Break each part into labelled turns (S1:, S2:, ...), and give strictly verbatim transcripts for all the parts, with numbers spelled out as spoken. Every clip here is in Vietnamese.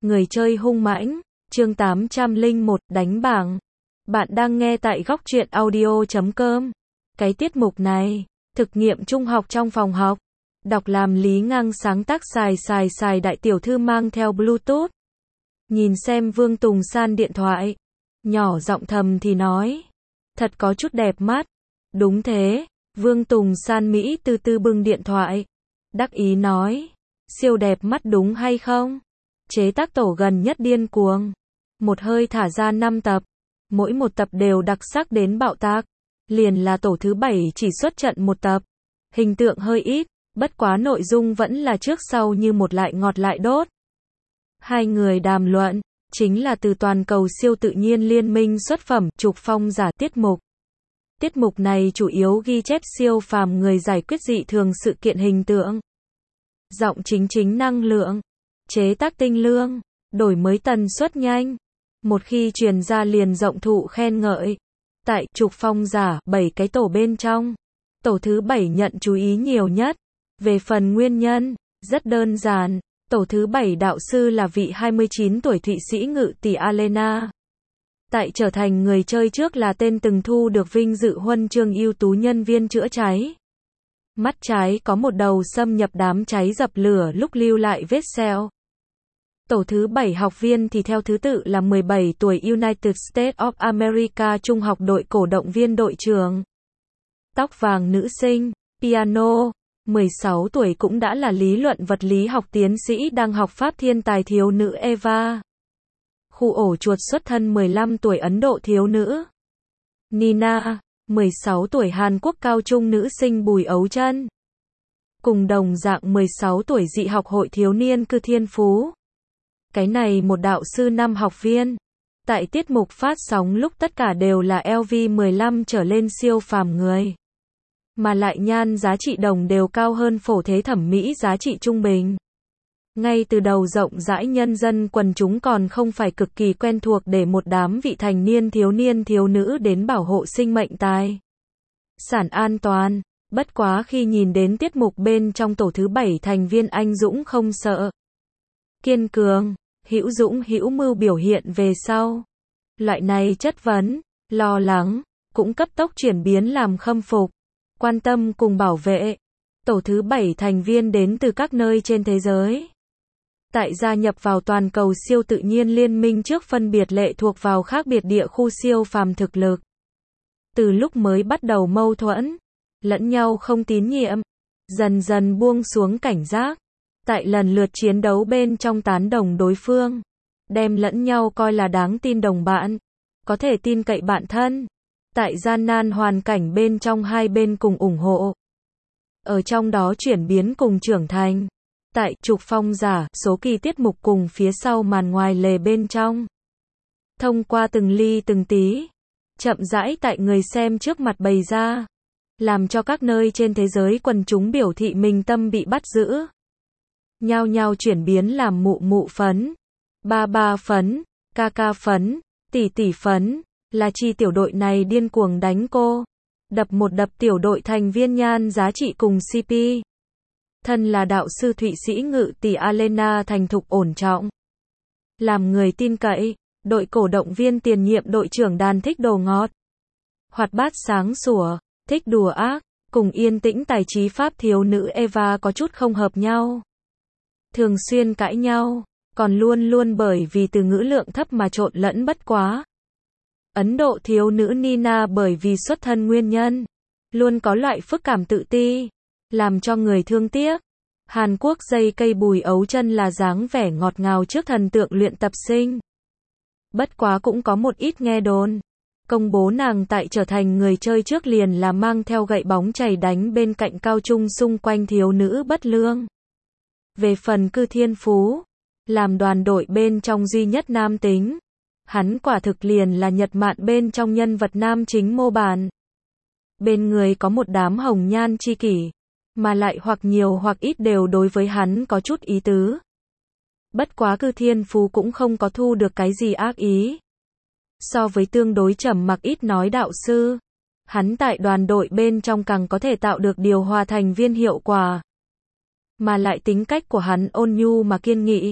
S1: Người chơi hung mãnh, chương tám trăm lẻ một, đánh bảng. Bạn đang nghe tại góc truyện audio chấm com. Cái tiết mục này, thực nghiệm trung học trong phòng học. Đọc làm Lý Ngang sáng tác xài xài xài đại tiểu thư mang theo Bluetooth. Nhìn xem Vương Tùng San điện thoại. Nhỏ giọng thầm thì nói. Thật có chút đẹp mắt. Đúng thế, Vương Tùng San Mỹ từ từ bưng điện thoại. Đắc ý nói. Siêu đẹp mắt đúng hay không? Chế tác tổ gần nhất điên cuồng. Một hơi thả ra năm tập. Mỗi một tập đều đặc sắc đến bạo tạc. Liền là tổ thứ bảy chỉ xuất trận một tập. Hình tượng hơi ít, bất quá nội dung vẫn là trước sau như một lại ngọt lại đốt. Hai người đàm luận, chính là từ toàn cầu siêu tự nhiên liên minh xuất phẩm, trục phong giả tiết mục. Tiết mục này chủ yếu ghi chép siêu phàm người giải quyết dị thường sự kiện hình tượng. Giọng chính chính năng lượng. Chế tác tinh lương, đổi mới tần suất nhanh. Một khi truyền ra liền rộng thụ khen ngợi. Tại trục phong giả, bảy cái tổ bên trong. Tổ thứ bảy nhận chú ý nhiều nhất. Về phần nguyên nhân, rất đơn giản. Tổ thứ bảy đạo sư là vị hai mươi chín tuổi Thụy Sĩ ngự tỷ Alena. Tại trở thành người chơi trước là tên từng thu được vinh dự huân chương ưu tú nhân viên chữa cháy. Mắt trái có một đầu xâm nhập đám cháy dập lửa lúc lưu lại vết sẹo. Tổ thứ bảy học viên thì theo thứ tự là mười bảy tuổi United States of America trung học đội cổ động viên đội trưởng. Tóc vàng nữ sinh, piano, mười sáu tuổi cũng đã là lý luận vật lý học tiến sĩ đang học pháp thiên tài thiếu nữ Eva. Khu ổ chuột xuất thân mười lăm tuổi Ấn Độ thiếu nữ. Nina, mười sáu tuổi Hàn Quốc cao trung nữ sinh Bùi Ấu Chân. Cùng đồng dạng mười sáu tuổi dị học hội thiếu niên Cư Thiên Phú. Cái này một đạo sư năm học viên. Tại tiết mục phát sóng lúc tất cả đều là L V mười lăm trở lên siêu phàm người. Mà lại nhan giá trị đồng đều cao hơn phổ thế thẩm mỹ giá trị trung bình. Ngay từ đầu rộng rãi nhân dân quần chúng còn không phải cực kỳ quen thuộc để một đám vị thành niên thiếu niên thiếu nữ đến bảo hộ sinh mệnh tài sản an toàn. Bất quá khi nhìn đến tiết mục bên trong tổ thứ bảy thành viên anh dũng không sợ, kiên cường, hữu dũng hữu mưu biểu hiện về sau. Loại này chất vấn, lo lắng, cũng cấp tốc chuyển biến làm khâm phục, quan tâm cùng bảo vệ. Tổ thứ bảy thành viên đến từ các nơi trên thế giới. Tại gia nhập vào toàn cầu siêu tự nhiên liên minh trước phân biệt lệ thuộc vào khác biệt địa khu siêu phàm thực lực. Từ lúc mới bắt đầu mâu thuẫn, lẫn nhau không tín nhiệm, dần dần buông xuống cảnh giác. Tại lần lượt chiến đấu bên trong tán đồng đối phương, đem lẫn nhau coi là đáng tin đồng bạn, có thể tin cậy bạn thân. Tại gian nan hoàn cảnh bên trong hai bên cùng ủng hộ. Ở trong đó chuyển biến cùng trưởng thành. Tại trục phong giả, số kỳ tiết mục cùng phía sau màn ngoài lề bên trong. Thông qua từng ly từng tí, chậm rãi tại người xem trước mặt bày ra. Làm cho các nơi trên thế giới quần chúng biểu thị mình tâm bị bắt giữ. Nhao nhao chuyển biến làm mụ mụ phấn, ba ba phấn, ca ca phấn, tỷ tỷ phấn, là chi tiểu đội này điên cuồng đánh cô. Đập một đập tiểu đội thành viên nhan giá trị cùng C P. Thân là đạo sư Thụy Sĩ ngự tỷ Alena thành thục ổn trọng. Làm người tin cậy, đội cổ động viên tiền nhiệm đội trưởng đàn thích đồ ngọt. Hoạt bát sáng sủa, thích đùa ác, cùng yên tĩnh tài trí pháp thiếu nữ Eva có chút không hợp nhau. Thường xuyên cãi nhau, còn luôn luôn bởi vì từ ngữ lượng thấp mà trộn lẫn bất quá. Ấn Độ thiếu nữ Nina bởi vì xuất thân nguyên nhân, luôn có loại phức cảm tự ti, làm cho người thương tiếc. Hàn Quốc dây cây Bùi Ấu Chân là dáng vẻ ngọt ngào trước thần tượng luyện tập sinh. Bất quá cũng có một ít nghe đồn. Công bố nàng tại trở thành người chơi trước liền là mang theo gậy bóng chày đánh bên cạnh cao trung xung quanh thiếu nữ bất lương. Về phần Cư Thiên Phú, làm đoàn đội bên trong duy nhất nam tính. Hắn quả thực liền là nhật mạn bên trong nhân vật nam chính mô bản. Bên người có một đám hồng nhan chi kỷ, mà lại hoặc nhiều hoặc ít đều đối với hắn có chút ý tứ. Bất quá Cư Thiên Phú cũng không có thu được cái gì ác ý. So với tương đối trầm mặc ít nói đạo sư, hắn tại đoàn đội bên trong càng có thể tạo được điều hòa thành viên hiệu quả. Mà lại tính cách của hắn ôn nhu mà kiên nghị,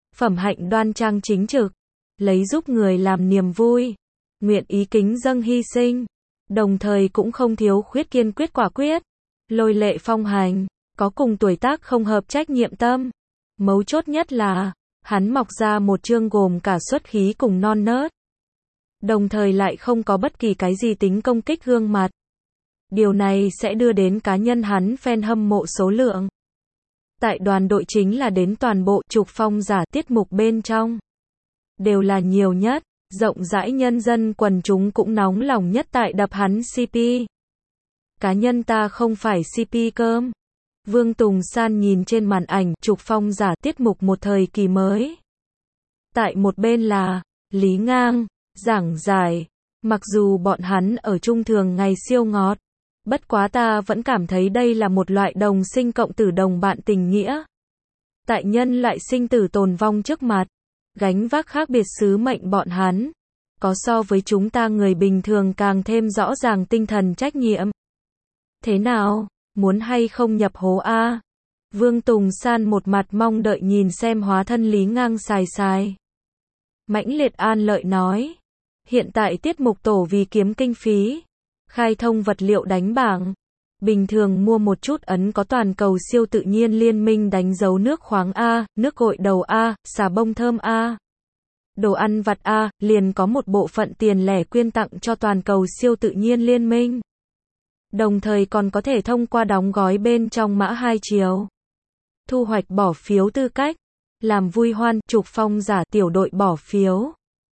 S1: phẩm hạnh đoan trang chính trực, lấy giúp người làm niềm vui, nguyện ý kính dâng hy sinh, đồng thời cũng không thiếu khuyết kiên quyết quả quyết, lôi lệ phong hành, có cùng tuổi tác không hợp trách nhiệm tâm. Mấu chốt nhất là, hắn mọc ra một chương gồm cả xuất khí cùng non nớt. Đồng thời lại không có bất kỳ cái gì tính công kích gương mặt. Điều này sẽ đưa đến cá nhân hắn fan hâm mộ số lượng. Tại đoàn đội chính là đến toàn bộ trục phong giả tiết mục bên trong. Đều là nhiều nhất, rộng rãi nhân dân quần chúng cũng nóng lòng nhất tại đập hắn xê pê. Cá nhân ta không phải xê pê cơm. Vương Tùng San nhìn trên màn ảnh trục phong giả tiết mục một thời kỳ mới. Tại một bên là Lý Ngang, giảng giải. Mặc dù bọn hắn ở chung thường ngày siêu ngọt. Bất quá ta vẫn cảm thấy đây là một loại đồng sinh cộng tử đồng bạn tình nghĩa. Tại nhân loại sinh tử tồn vong trước mặt. Gánh vác khác biệt sứ mệnh bọn hắn. Có so với chúng ta người bình thường càng thêm rõ ràng tinh thần trách nhiệm. Thế nào? Muốn hay không nhập hố a? Vương Tùng San một mặt mong đợi nhìn xem hóa thân Lý Ngang xài xài. Mãnh liệt an lợi nói. Hiện tại tiết mục tổ vì kiếm kinh phí. Khai thông vật liệu đánh bảng. Bình thường mua một chút ấn có toàn cầu siêu tự nhiên liên minh đánh dấu nước khoáng A, nước gội đầu A, xà bông thơm A. Đồ ăn vặt A, liền có một bộ phận tiền lẻ quyên tặng cho toàn cầu siêu tự nhiên liên minh. Đồng thời còn có thể thông qua đóng gói bên trong mã hai chiều. Thu hoạch bỏ phiếu tư cách. Làm vui hoan, trục phong giả tiểu đội bỏ phiếu.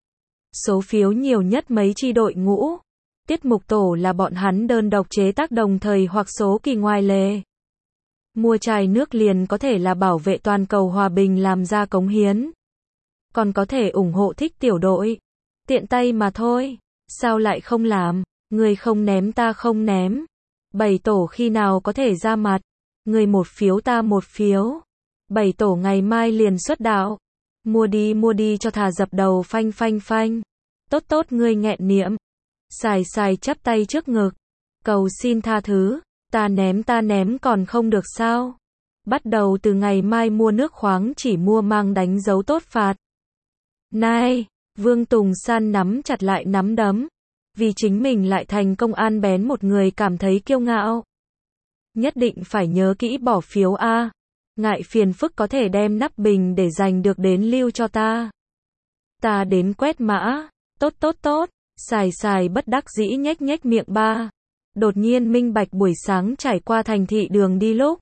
S1: Số phiếu nhiều nhất mấy chi đội ngũ. Tiết mục tổ là bọn hắn đơn độc chế tác đồng thời hoặc số kỳ ngoài lề. Mua chai nước liền có thể là bảo vệ toàn cầu hòa bình làm ra cống hiến. Còn có thể ủng hộ thích tiểu đội. Tiện tay mà thôi. Sao lại không làm? Người không ném ta không ném. Bảy tổ khi nào có thể ra mặt? Người một phiếu ta một phiếu. Bảy tổ ngày mai liền xuất đạo. Mua đi mua đi cho thà dập đầu phanh phanh phanh. Tốt tốt ngươi nghẹn niệm. Xài xài chắp tay trước ngực. Cầu xin tha thứ. Ta ném ta ném còn không được sao? Bắt đầu từ ngày mai mua nước khoáng chỉ mua mang đánh dấu tốt phạt. Này, Vương Tùng San nắm chặt lại nắm đấm. Vì chính mình lại thành công an bén một người cảm thấy kiêu ngạo. Nhất định phải nhớ kỹ bỏ phiếu A. Ngại phiền phức có thể đem nắp bình để dành được đến lưu cho ta. Ta đến quét mã. Tốt tốt tốt. Xài xài bất đắc dĩ nhếch nhếch miệng ba. Đột nhiên minh bạch buổi sáng trải qua thành thị đường đi lúc.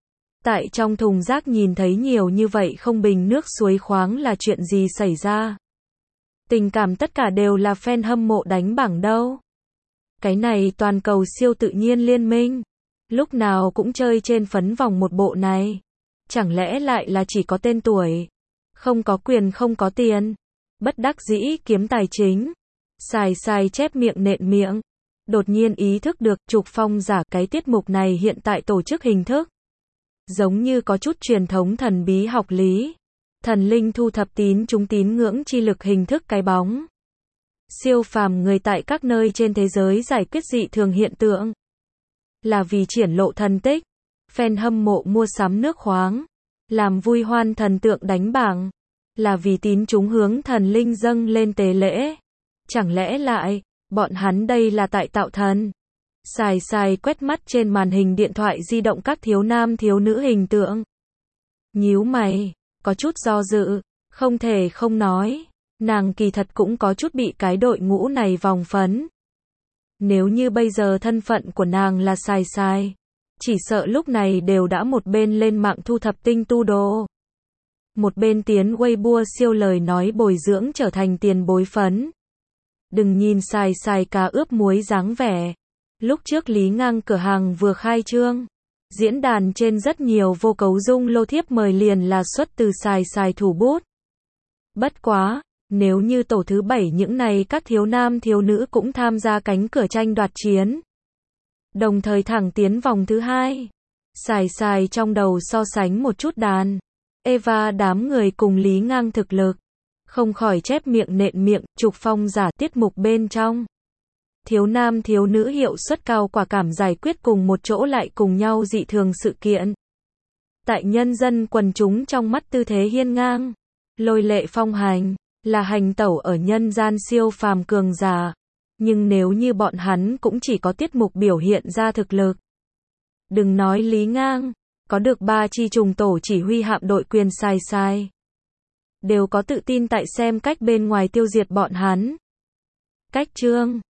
S1: Tại trong thùng rác nhìn thấy nhiều như vậy không bình nước suối khoáng là chuyện gì xảy ra. Tình cảm tất cả đều là fan hâm mộ đánh bảng đâu. Cái này toàn cầu siêu tự nhiên liên minh. Lúc nào cũng chơi trên phấn vòng một bộ này. Chẳng lẽ lại là chỉ có tên tuổi. Không có quyền không có tiền. Bất đắc dĩ kiếm tài chính. Xài xài chép miệng nện miệng. Đột nhiên ý thức được trục phong giả cái tiết mục này hiện tại tổ chức hình thức. Giống như có chút truyền thống thần bí học lý. Thần linh thu thập tín chúng tín ngưỡng chi lực hình thức cái bóng. Siêu phàm người tại các nơi trên thế giới giải quyết dị thường hiện tượng. Là vì triển lộ thần tích. Fan hâm mộ mua sắm nước khoáng. Làm vui hoan thần tượng đánh bảng. Là vì tín chúng hướng thần linh dâng lên tế lễ. Chẳng lẽ lại, bọn hắn đây là tại tạo thần. Xài xài quét mắt trên màn hình điện thoại di động các thiếu nam thiếu nữ hình tượng. Nhíu mày, có chút do dự, không thể không nói. Nàng kỳ thật cũng có chút bị cái đội ngũ này vòng phấn. Nếu như bây giờ thân phận của nàng là xài xài, chỉ sợ lúc này đều đã một bên lên mạng thu thập tinh tu đồ. Một bên tiến Weibo siêu lời nói bồi dưỡng trở thành tiền bối phấn. Đừng nhìn xài xài cá ướp muối dáng vẻ. Lúc trước Lý Ngang cửa hàng vừa khai trương. Diễn đàn trên rất nhiều vô cấu dung lô thiếp mời liền là xuất từ xài xài thủ bút. Bất quá, nếu như tổ thứ bảy những này các thiếu nam thiếu nữ cũng tham gia cánh cửa tranh đoạt chiến. Đồng thời thẳng tiến vòng thứ hai. Xài xài trong đầu so sánh một chút đàn. Eva đám người cùng Lý Ngang thực lực. Không khỏi chép miệng nện miệng, trục phong giả tiết mục bên trong. Thiếu nam thiếu nữ hiệu suất cao quả cảm giải quyết cùng một chỗ lại cùng nhau dị thường sự kiện. Tại nhân dân quần chúng trong mắt tư thế hiên ngang. Lôi lệ phong hành, là hành tẩu ở nhân gian siêu phàm cường giả. Nhưng nếu như bọn hắn cũng chỉ có tiết mục biểu hiện ra thực lực. Đừng nói Lý Ngang, có được ba chi trùng tổ chỉ huy hạm đội quyền sai sai. Đều có tự tin tại xem cách bên ngoài tiêu diệt bọn hắn. Cách chương